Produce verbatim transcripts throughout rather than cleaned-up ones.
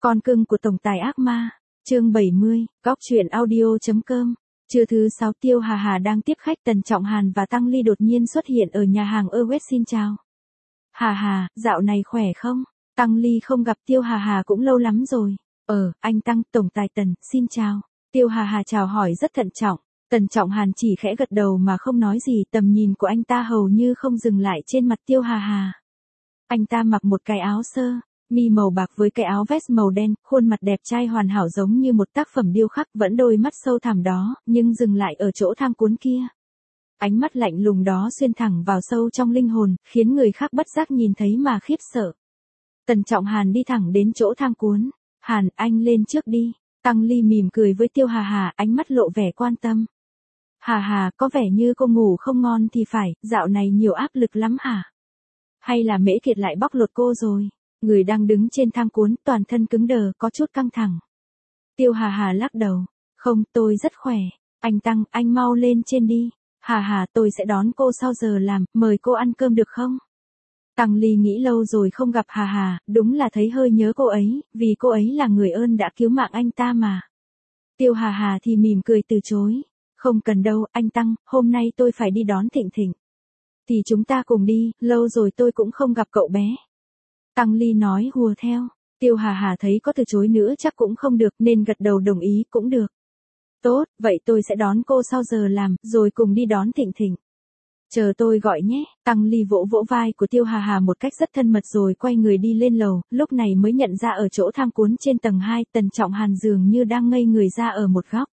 Con cưng của tổng tài ác ma, chương bảy mươi, góc truyện audio.com. Trưa thứ sáu, Tiêu Hà Hà đang tiếp khách, Tần Trọng Hàn và Tăng Ly đột nhiên xuất hiện ở nhà hàng Awet. Xin chào. Hà Hà, dạo này khỏe không? Tăng Ly không gặp Tiêu Hà Hà cũng lâu lắm rồi. Ờ, anh Tăng, tổng tài Tần, xin chào. Tiêu Hà Hà chào hỏi rất thận trọng. Tần Trọng Hàn chỉ khẽ gật đầu mà không nói gì, tầm nhìn của anh ta hầu như không dừng lại trên mặt Tiêu Hà Hà. Anh ta mặc một cái áo sơ mi màu bạc với cái áo vest màu đen, khuôn mặt đẹp trai hoàn hảo giống như một tác phẩm điêu khắc, vẫn đôi mắt sâu thẳm đó, nhưng dừng lại ở chỗ thang cuốn kia. Ánh mắt lạnh lùng đó xuyên thẳng vào sâu trong linh hồn, khiến người khác bất giác nhìn thấy mà khiếp sợ. Tần Trọng Hàn đi thẳng đến chỗ thang cuốn. Hàn, anh lên trước đi. Tăng Ly mỉm cười với Tiêu Hà Hà, ánh mắt lộ vẻ quan tâm. Hà Hà, có vẻ như cô ngủ không ngon thì phải, dạo này nhiều áp lực lắm hả? Hay là Mễ Kiệt lại bóc lột cô rồi? Người đang đứng trên thang cuốn, toàn thân cứng đờ, có chút căng thẳng. Tiêu Hà Hà lắc đầu. Không, tôi rất khỏe. Anh Tăng, anh mau lên trên đi. Hà Hà, tôi sẽ đón cô sau giờ làm, mời cô ăn cơm được không? Tăng Ly nghĩ lâu rồi không gặp Hà Hà, đúng là thấy hơi nhớ cô ấy, vì cô ấy là người ơn đã cứu mạng anh ta mà. Tiêu Hà Hà thì mỉm cười từ chối. Không cần đâu, anh Tăng, hôm nay tôi phải đi đón Thịnh Thịnh. Thì chúng ta cùng đi, lâu rồi tôi cũng không gặp cậu bé. Tăng Ly nói hùa theo. Tiêu Hà Hà thấy có từ chối nữa chắc cũng không được nên gật đầu đồng ý, cũng được. Tốt, vậy tôi sẽ đón cô sau giờ làm, rồi cùng đi đón Thịnh Thịnh. Chờ tôi gọi nhé. Tăng Ly vỗ vỗ vai của Tiêu Hà Hà một cách rất thân mật rồi quay người đi lên lầu, lúc này mới nhận ra ở chỗ thang cuốn trên tầng hai, Tần Trọng Hàn dường như đang ngây người ra ở một góc.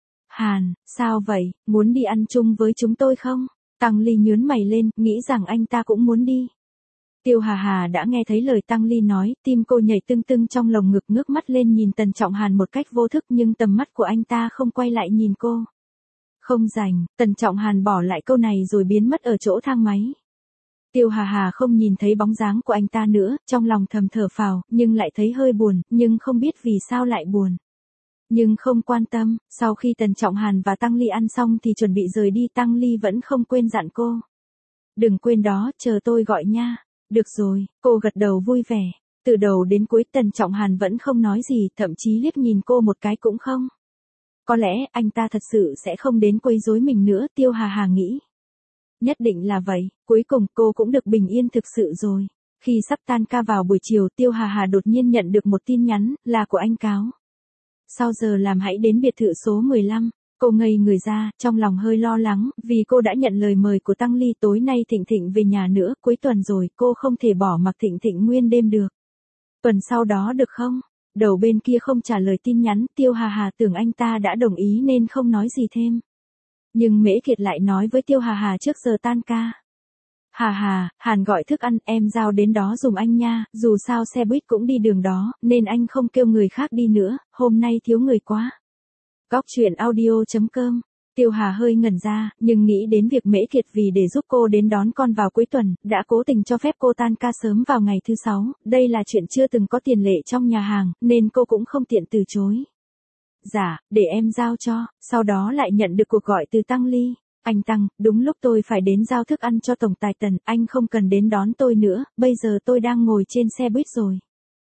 Hàn, sao vậy, muốn đi ăn chung với chúng tôi không? Tăng Ly nhướng mày lên, nghĩ rằng anh ta cũng muốn đi. Tiêu Hà Hà đã nghe thấy lời Tăng Ly nói, tim cô nhảy tưng tưng trong lồng ngực, ngước mắt lên nhìn Tần Trọng Hàn một cách vô thức, nhưng tầm mắt của anh ta không quay lại nhìn cô. Không rảnh. Tần Trọng Hàn bỏ lại câu này rồi biến mất ở chỗ thang máy. Tiêu Hà Hà không nhìn thấy bóng dáng của anh ta nữa, trong lòng thầm thở phào, nhưng lại thấy hơi buồn, nhưng không biết vì sao lại buồn. Nhưng không quan tâm, sau khi Tần Trọng Hàn và Tăng Ly ăn xong thì chuẩn bị rời đi, Tăng Ly vẫn không quên dặn cô. Đừng quên đó, chờ tôi gọi nha. Được rồi, cô gật đầu vui vẻ. Từ đầu đến cuối Tần Trọng Hàn vẫn không nói gì, thậm chí liếc nhìn cô một cái cũng không. Có lẽ anh ta thật sự sẽ không đến quấy rối mình nữa, Tiêu Hà Hà nghĩ. Nhất định là vậy, cuối cùng cô cũng được bình yên thực sự rồi. Khi sắp tan ca vào buổi chiều, Tiêu Hà Hà đột nhiên nhận được một tin nhắn, là của anh Cáo. Sau giờ làm hãy đến biệt thự số mười lăm. Cô ngây người ra, trong lòng hơi lo lắng, vì cô đã nhận lời mời của Tăng Ly, tối nay Thịnh Thịnh về nhà nữa, cuối tuần rồi, cô không thể bỏ mặc Thịnh Thịnh nguyên đêm được. Tuần sau đó được không? Đầu bên kia không trả lời tin nhắn, Tiêu Hà Hà tưởng anh ta đã đồng ý nên không nói gì thêm. Nhưng Mễ Kiệt lại nói với Tiêu Hà Hà trước giờ tan ca. Hà Hà, Hàn gọi thức ăn, em giao đến đó giùm anh nha, dù sao xe buýt cũng đi đường đó, nên anh không kêu người khác đi nữa, hôm nay thiếu người quá. Góc truyện audio.com. Tiêu Hà hơi ngẩn ra, nhưng nghĩ đến việc Mễ Kiệt vì để giúp cô đến đón con vào cuối tuần, đã cố tình cho phép cô tan ca sớm vào ngày thứ sáu, đây là chuyện chưa từng có tiền lệ trong nhà hàng, nên cô cũng không tiện từ chối. Dạ, để em giao cho, sau đó lại nhận được cuộc gọi từ Tăng Ly. Anh Tăng, đúng lúc tôi phải đến giao thức ăn cho tổng tài Tần, anh không cần đến đón tôi nữa, bây giờ tôi đang ngồi trên xe buýt rồi.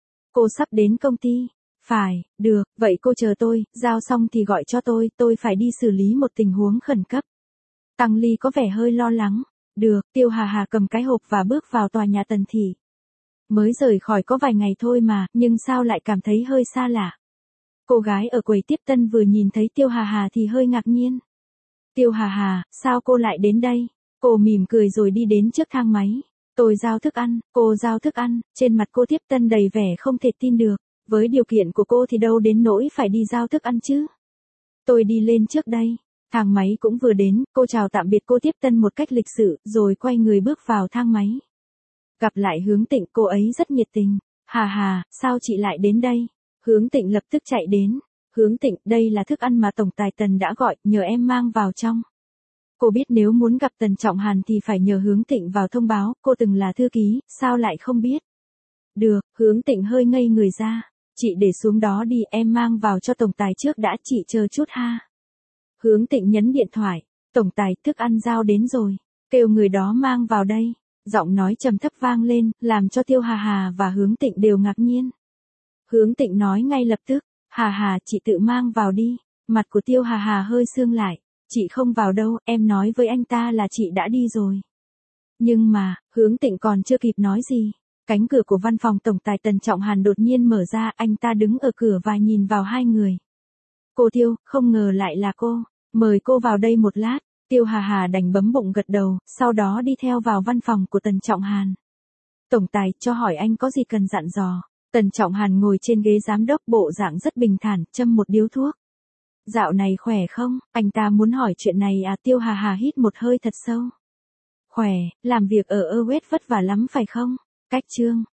Cô sắp đến công ty. Phải, được, vậy cô chờ tôi, giao xong thì gọi cho tôi, tôi phải đi xử lý một tình huống khẩn cấp. Tăng Ly có vẻ hơi lo lắng. Được, Tiêu Hà Hà cầm cái hộp và bước vào tòa nhà Tần Thị. Mới rời khỏi có vài ngày thôi mà, nhưng sao lại cảm thấy hơi xa lạ. Cô gái ở quầy tiếp tân vừa nhìn thấy Tiêu Hà Hà thì hơi ngạc nhiên. Tiêu Hà Hà, sao cô lại đến đây? Cô mỉm cười rồi đi đến trước thang máy. Tôi giao thức ăn, cô giao thức ăn, trên mặt cô tiếp tân đầy vẻ không thể tin được. Với điều kiện của cô thì đâu đến nỗi phải đi giao thức ăn chứ. Tôi đi lên trước đây. Thang máy cũng vừa đến, cô chào tạm biệt cô tiếp tân một cách lịch sự, rồi quay người bước vào thang máy. Gặp lại Hướng Tịnh, cô ấy rất nhiệt tình. Hà Hà, sao chị lại đến đây? Hướng Tịnh lập tức chạy đến. Hướng Tịnh, đây là thức ăn mà tổng tài Tần đã gọi, nhờ em mang vào trong. Cô biết nếu muốn gặp Tần Trọng Hàn thì phải nhờ Hướng Tịnh vào thông báo, cô từng là thư ký, sao lại không biết? Được, Hướng Tịnh hơi ngây người ra. Chị để xuống đó đi, em mang vào cho tổng tài trước đã, chị chờ chút ha. Hướng Tịnh nhấn điện thoại. Tổng tài, thức ăn giao đến rồi. Kêu người đó mang vào đây. Giọng nói trầm thấp vang lên, làm cho Tiêu Hà Hà và Hướng Tịnh đều ngạc nhiên. Hướng Tịnh nói ngay lập tức, Hà Hà chị tự mang vào đi. Mặt của Tiêu Hà Hà hơi sương lại, chị không vào đâu, em nói với anh ta là chị đã đi rồi. Nhưng mà, Hướng Tịnh còn chưa kịp nói gì. Cánh cửa của văn phòng tổng tài Tần Trọng Hàn đột nhiên mở ra, anh ta đứng ở cửa và nhìn vào hai người. Cô Tiêu, không ngờ lại là cô, mời cô vào đây một lát. Tiêu Hà Hà đành bấm bụng gật đầu, sau đó đi theo vào văn phòng của Tần Trọng Hàn. Tổng tài, cho hỏi anh có gì cần dặn dò. Tần Trọng Hàn ngồi trên ghế giám đốc bộ dạng rất bình thản, châm một điếu thuốc. Dạo này khỏe không, anh ta muốn hỏi chuyện này à. Tiêu Hà Hà hít một hơi thật sâu. Khỏe, làm việc ở Awed vất vả lắm phải không? Cách chương.